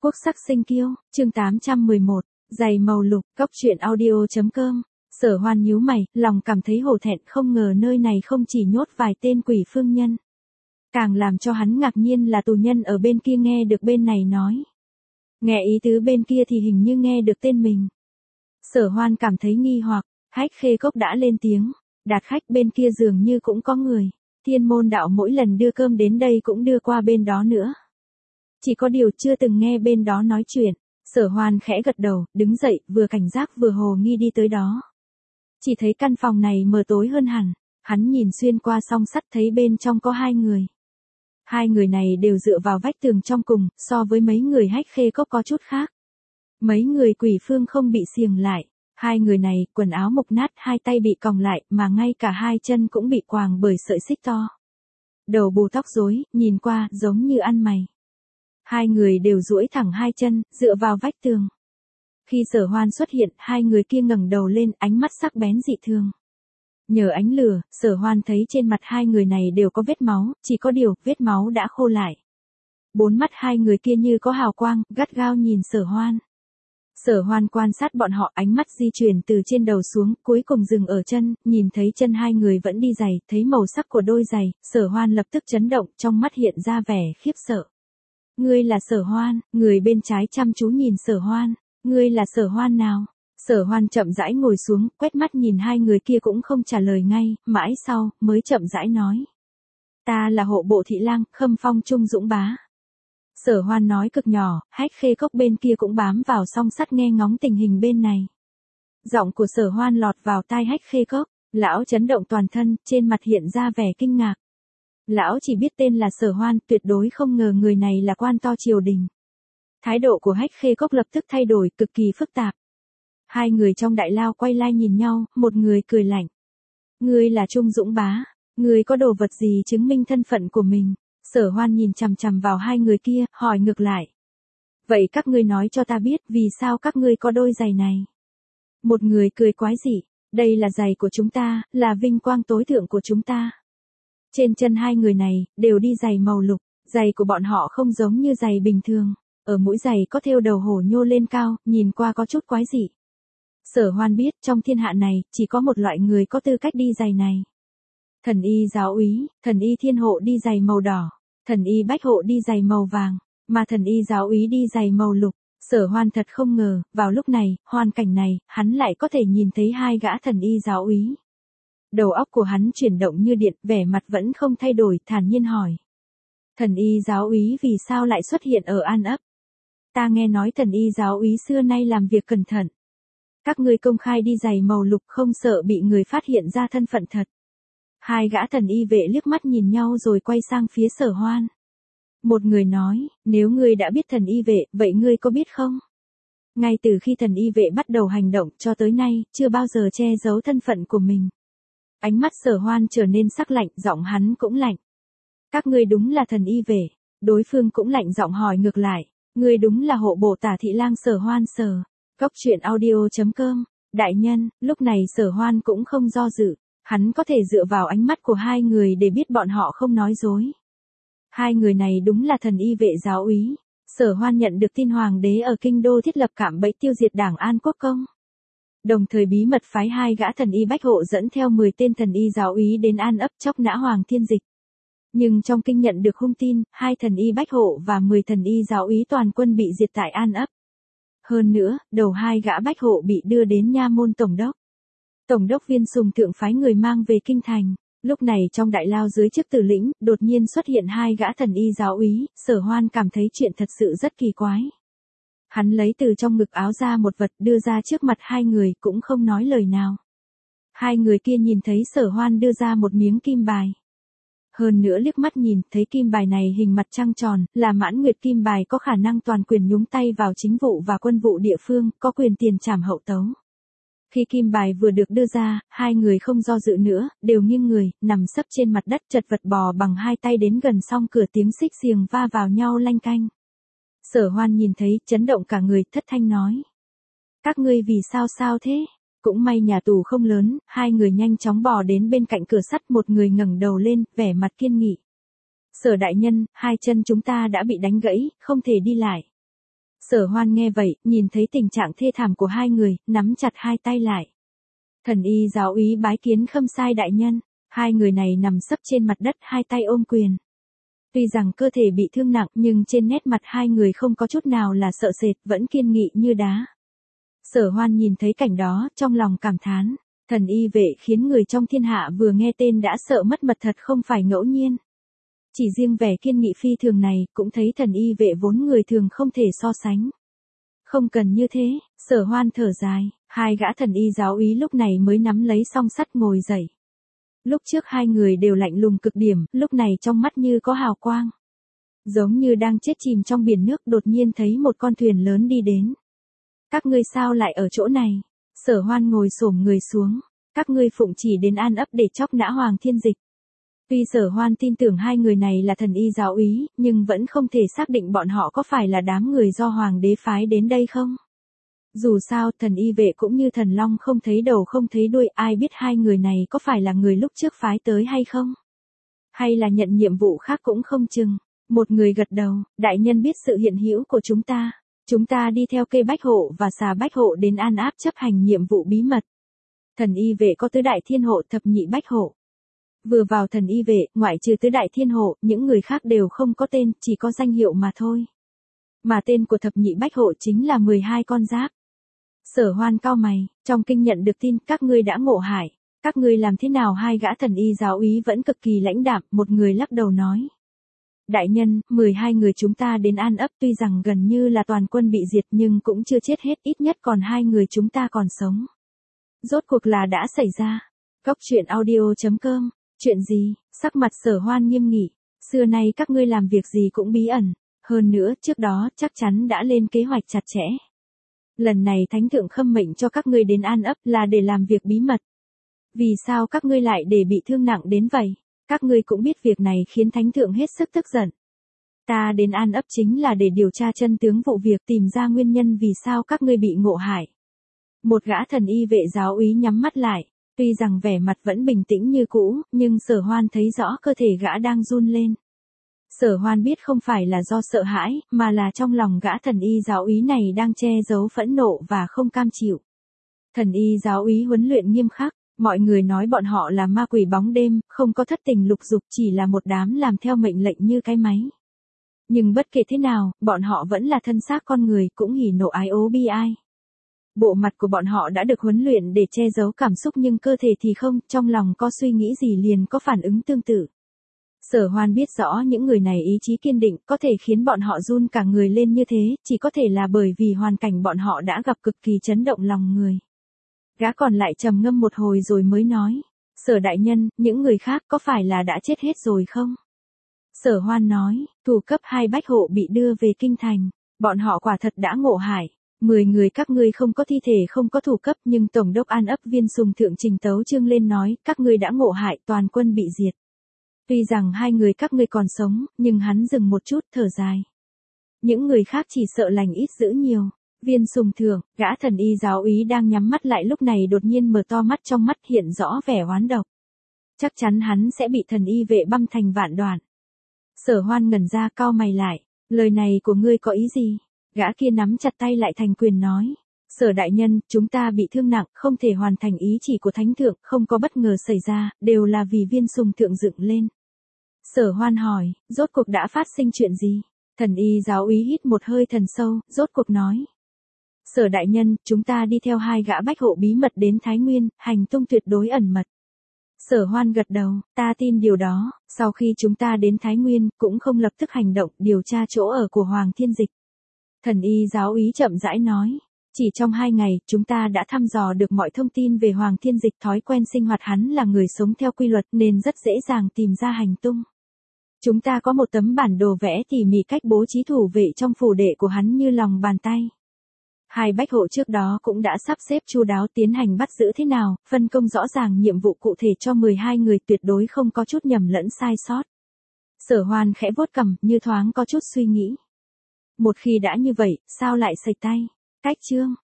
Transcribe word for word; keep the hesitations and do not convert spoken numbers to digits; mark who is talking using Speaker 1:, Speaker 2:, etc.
Speaker 1: Quốc sắc sinh kiêu, chương tám trăm mười một, giày màu lục, cóc truyện audio.com. Sở Hoan nhíu mày, lòng cảm thấy hổ thẹn, không ngờ nơi này không chỉ nhốt vài tên quỷ phương nhân. Càng làm cho hắn ngạc nhiên là tù nhân ở bên kia nghe được bên này nói. Nghe ý tứ bên kia thì hình như nghe được tên mình. Sở Hoan cảm thấy nghi hoặc, Hách Khê Cốc đã lên tiếng, Đạt khách bên kia dường như cũng có người. Thiên môn đạo mỗi lần đưa cơm đến đây cũng đưa qua bên đó nữa. Chỉ có điều chưa từng nghe bên đó nói chuyện. Sở Hoan khẽ gật đầu, đứng dậy, vừa cảnh giác vừa hồ nghi đi tới đó. Chỉ thấy căn phòng này mờ tối hơn hẳn. Hắn nhìn xuyên qua song sắt thấy bên trong có hai người. Hai người này đều dựa vào vách tường trong cùng, so với mấy người Hách Khê Cốc có chút khác. Mấy người quỷ phương không bị xiềng lại. Hai người này, quần áo mục nát, hai tay bị còng lại, mà ngay cả hai chân cũng bị quàng bởi sợi xích to. Đầu bù tóc rối, nhìn qua, giống như ăn mày. Hai người đều duỗi thẳng hai chân, dựa vào vách tường. Khi Sở Hoan xuất hiện, hai người kia ngẩng đầu lên, ánh mắt sắc bén dị thường. Nhờ ánh lửa, Sở Hoan thấy trên mặt hai người này đều có vết máu, chỉ có điều, vết máu đã khô lại. Bốn mắt hai người kia như có hào quang, gắt gao nhìn Sở Hoan. Sở Hoan quan sát bọn họ, ánh mắt di chuyển từ trên đầu xuống, cuối cùng dừng ở chân, nhìn thấy chân hai người vẫn đi giày, thấy màu sắc của đôi giày, Sở Hoan lập tức chấn động, trong mắt hiện ra vẻ khiếp sợ. Ngươi là Sở Hoan, người bên trái chăm chú nhìn Sở Hoan, ngươi là Sở Hoan nào? Sở Hoan chậm rãi ngồi xuống, quét mắt nhìn hai người kia cũng không trả lời ngay, mãi sau, mới chậm rãi nói. Ta là hộ bộ thị lang, Khâm Phong Trung Dũng Bá. Sở Hoan nói cực nhỏ, Hách Khê Cốc bên kia cũng bám vào song sắt nghe ngóng tình hình bên này. Giọng của Sở Hoan lọt vào tai Hách Khê Cốc, lão chấn động toàn thân, trên mặt hiện ra vẻ kinh ngạc. Lão chỉ biết tên là Sở Hoan, tuyệt đối không ngờ người này là quan to triều đình. Thái độ của Hách Khê Cốc lập tức thay đổi, cực kỳ phức tạp. Hai người trong đại lao quay lai nhìn nhau, một người cười lạnh. Ngươi là Trung Dũng Bá, ngươi có đồ vật gì chứng minh thân phận của mình? Sở Hoan nhìn chằm chằm vào hai người kia, hỏi ngược lại. Vậy các ngươi nói cho ta biết vì sao các ngươi có đôi giày này? Một người cười quái dị, đây là giày của chúng ta, là vinh quang tối thượng của chúng ta. Trên chân hai người này, đều đi giày màu lục, giày của bọn họ không giống như giày bình thường. Ở mũi giày có thêu đầu hổ nhô lên cao, nhìn qua có chút quái dị. Sở Hoan biết trong thiên hạ này, chỉ có một loại người có tư cách đi giày này. Thần y giáo úy, thần y thiên hộ đi giày màu đỏ, thần y bách hộ đi giày màu vàng, mà thần y giáo úy đi giày màu lục. Sở Hoan thật không ngờ, vào lúc này, hoàn cảnh này, hắn lại có thể nhìn thấy hai gã thần y giáo úy. Đầu óc của hắn chuyển động như điện, vẻ mặt vẫn không thay đổi, thản nhiên hỏi. Thần y giáo úy vì sao lại xuất hiện ở An Ấp? Ta nghe nói thần y giáo úy xưa nay làm việc cẩn thận. Các ngươi công khai đi giày màu lục không sợ bị người phát hiện ra thân phận thật. Hai gã thần y vệ liếc mắt nhìn nhau rồi quay sang phía Sở Hoan. Một người nói, nếu ngươi đã biết thần y vệ, vậy ngươi có biết không? Ngay từ khi thần y vệ bắt đầu hành động cho tới nay, chưa bao giờ che giấu thân phận của mình. Ánh mắt Sở Hoan trở nên sắc lạnh, giọng hắn cũng lạnh. Các ngươi đúng là thần y vệ, đối phương cũng lạnh giọng hỏi ngược lại, ngươi đúng là hộ bộ tả thị lang Sở Hoan Sở. Cóc truyện audio.com, đại nhân, lúc này Sở Hoan cũng không do dự, hắn có thể dựa vào ánh mắt của hai người để biết bọn họ không nói dối. Hai người này đúng là thần y vệ giáo úy. Sở Hoan nhận được tin hoàng đế ở kinh đô thiết lập cạm bẫy tiêu diệt đảng An Quốc Công. Đồng thời bí mật phái hai gã thần y bách hộ dẫn theo mười tên thần y giáo úy đến An Ấp chóc nã Hoàng Thiên Dịch. Nhưng trong kinh nhận được hung tin, hai thần y bách hộ và mười thần y giáo úy toàn quân bị diệt tại An Ấp. Hơn nữa, đầu hai gã bách hộ bị đưa đến nha môn tổng đốc. Tổng đốc Viên Sùng Thượng phái người mang về kinh thành. Lúc này trong đại lao dưới chức tử lĩnh, đột nhiên xuất hiện hai gã thần y giáo úy, Sở Hoan cảm thấy chuyện thật sự rất kỳ quái. Hắn lấy từ trong ngực áo ra một vật đưa ra trước mặt hai người cũng không nói lời nào. Hai người kia nhìn thấy Sở Hoan đưa ra một miếng kim bài. Hơn nữa liếc mắt nhìn, thấy kim bài này hình mặt trăng tròn, là Mãn Nguyệt kim bài có khả năng toàn quyền nhúng tay vào chính vụ và quân vụ địa phương, có quyền tiền trảm hậu tấu. Khi kim bài vừa được đưa ra, hai người không do dự nữa, đều nghiêng người, nằm sấp trên mặt đất chật vật bò bằng hai tay đến gần song cửa tiếng xích xiềng va vào nhau lanh canh. Sở Hoan nhìn thấy, chấn động cả người, thất thanh nói. Các ngươi vì sao sao thế? Cũng may nhà tù không lớn, hai người nhanh chóng bò đến bên cạnh cửa sắt, một người ngẩng đầu lên, vẻ mặt kiên nghị. Sở đại nhân, hai chân chúng ta đã bị đánh gãy, không thể đi lại. Sở Hoan nghe vậy, nhìn thấy tình trạng thê thảm của hai người, nắm chặt hai tay lại. Thần y giáo úy bái kiến Khâm Sai đại nhân. Hai người này nằm sấp trên mặt đất, hai tay ôm quyền. Tuy rằng cơ thể bị thương nặng, nhưng trên nét mặt hai người không có chút nào là sợ sệt, vẫn kiên nghị như đá. Sở Hoan nhìn thấy cảnh đó, trong lòng cảm thán. Thần y vệ khiến người trong thiên hạ vừa nghe tên đã sợ mất mật thật không phải ngẫu nhiên. Chỉ riêng vẻ kiên nghị phi thường này, cũng thấy thần y vệ vốn người thường không thể so sánh. Không cần như thế, Sở Hoan thở dài, hai gã thần y giáo úy lúc này mới nắm lấy song sắt ngồi dậy. Lúc trước hai người đều lạnh lùng cực điểm, lúc này trong mắt như có hào quang. Giống như đang chết chìm trong biển nước, đột nhiên thấy một con thuyền lớn đi đến. Các ngươi sao lại ở chỗ này? Sở Hoan ngồi xổm người xuống. Các ngươi phụng chỉ đến An ấp để chóc nã Hoàng Thiên Dịch. Tuy Sở Hoan tin tưởng hai người này là thần y giáo úy, nhưng vẫn không thể xác định bọn họ có phải là đám người do Hoàng đế phái đến đây không. Dù sao, thần y vệ cũng như thần long không thấy đầu không thấy đuôi, ai biết hai người này có phải là người lúc trước phái tới hay không? Hay là nhận nhiệm vụ khác cũng không chừng. Một người gật đầu, đại nhân biết sự hiện hữu của chúng ta. Chúng ta đi theo Kê Bách Hộ và Xà Bách Hộ đến An áp chấp hành nhiệm vụ bí mật. Thần y vệ có tứ đại thiên hộ, thập nhị bách hộ. Vừa vào thần y vệ, ngoại trừ tứ đại thiên hộ, những người khác đều không có tên, chỉ có danh hiệu mà thôi. Mà tên của thập nhị bách hộ chính là mười hai con giáp. Sở Hoan cau mày, trong kinh nhận được tin các ngươi đã ngộ hại, các ngươi làm thế nào? Hai gã thần y giáo úy vẫn cực kỳ lãnh đạm, một người lắc đầu nói. Đại nhân, mười hai người chúng ta đến An ấp tuy rằng gần như là toàn quân bị diệt nhưng cũng chưa chết hết, ít nhất còn hai người chúng ta còn sống. Rốt cuộc là đã xảy ra. Cốc truyện audio chấm com, chuyện gì? Sắc mặt Sở Hoan nghiêm nghị, xưa nay các ngươi làm việc gì cũng bí ẩn, hơn nữa trước đó chắc chắn đã lên kế hoạch chặt chẽ. Lần này thánh thượng khâm mệnh cho các ngươi đến An ấp là để làm việc bí mật. Vì sao các ngươi lại để bị thương nặng đến vậy? Các ngươi cũng biết việc này khiến thánh thượng hết sức tức giận. Ta đến An ấp chính là để điều tra chân tướng vụ việc, tìm ra nguyên nhân vì sao các ngươi bị ngộ hại. Một gã thần y vệ giáo úy nhắm mắt lại, tuy rằng vẻ mặt vẫn bình tĩnh như cũ, nhưng Sở Hoan thấy rõ cơ thể gã đang run lên. Sở Hoan biết không phải là do sợ hãi, mà là trong lòng gã thần y giáo úy này đang che giấu phẫn nộ và không cam chịu. Thần y giáo úy huấn luyện nghiêm khắc, mọi người nói bọn họ là ma quỷ bóng đêm, không có thất tình lục dục, chỉ là một đám làm theo mệnh lệnh như cái máy. Nhưng bất kể thế nào, bọn họ vẫn là thân xác con người, cũng hỉ nộ ái ố bi ai. Bộ mặt của bọn họ đã được huấn luyện để che giấu cảm xúc nhưng cơ thể thì không, trong lòng có suy nghĩ gì liền có phản ứng tương tự. Sở Hoan biết rõ những người này ý chí kiên định, có thể khiến bọn họ run cả người lên như thế, chỉ có thể là bởi vì hoàn cảnh bọn họ đã gặp cực kỳ chấn động lòng người. Gã còn lại trầm ngâm một hồi rồi mới nói, Sở đại nhân, những người khác có phải là đã chết hết rồi không? Sở Hoan nói, thủ cấp hai bách hộ bị đưa về kinh thành, bọn họ quả thật đã ngộ hại. Mười người các ngươi không có thi thể không có thủ cấp, nhưng Tổng đốc An ấp Viên Sùng thượng trình tấu chương lên nói, các ngươi đã ngộ hại, toàn quân bị diệt. Tuy rằng hai người các ngươi còn sống, nhưng hắn dừng một chút, thở dài. Những người khác chỉ sợ lành ít dữ nhiều. Viên Sùng thượng, gã thần y giáo úy đang nhắm mắt lại lúc này đột nhiên mở to mắt, trong mắt hiện rõ vẻ oán độc. Chắc chắn hắn sẽ bị thần y vệ băm thành vạn đoạn. Sở Hoan ngẩn ra, cau mày lại, lời này của ngươi có ý gì? Gã kia nắm chặt tay lại thành quyền nói. Sở đại nhân, chúng ta bị thương nặng, không thể hoàn thành ý chỉ của thánh thượng, không có bất ngờ xảy ra, đều là vì Viên Sùng thượng dựng lên. Sở Hoan hỏi, rốt cuộc đã phát sinh chuyện gì? Thần y giáo úy hít một hơi thần sâu, rốt cuộc nói. Sở đại nhân, chúng ta đi theo hai gã bách hộ bí mật đến Thái Nguyên, hành tung tuyệt đối ẩn mật. Sở Hoan gật đầu, ta tin điều đó, sau khi chúng ta đến Thái Nguyên, cũng không lập tức hành động, điều tra chỗ ở của Hoàng Thiên Dịch. Thần y giáo úy chậm rãi nói, chỉ trong hai ngày, chúng ta đã thăm dò được mọi thông tin về Hoàng Thiên Dịch, thói quen sinh hoạt hắn là người sống theo quy luật nên rất dễ dàng tìm ra hành tung. Chúng ta có một tấm bản đồ vẽ tỉ mỉ cách bố trí thủ vệ trong phủ đệ của hắn như lòng bàn tay. Hai bách hộ trước đó cũng đã sắp xếp chu đáo tiến hành bắt giữ thế nào, phân công rõ ràng nhiệm vụ cụ thể cho mười hai người, tuyệt đối không có chút nhầm lẫn sai sót. Sở Hoan khẽ vuốt cằm, như thoáng có chút suy nghĩ. Một khi đã như vậy, sao lại sạch tay? Cách chương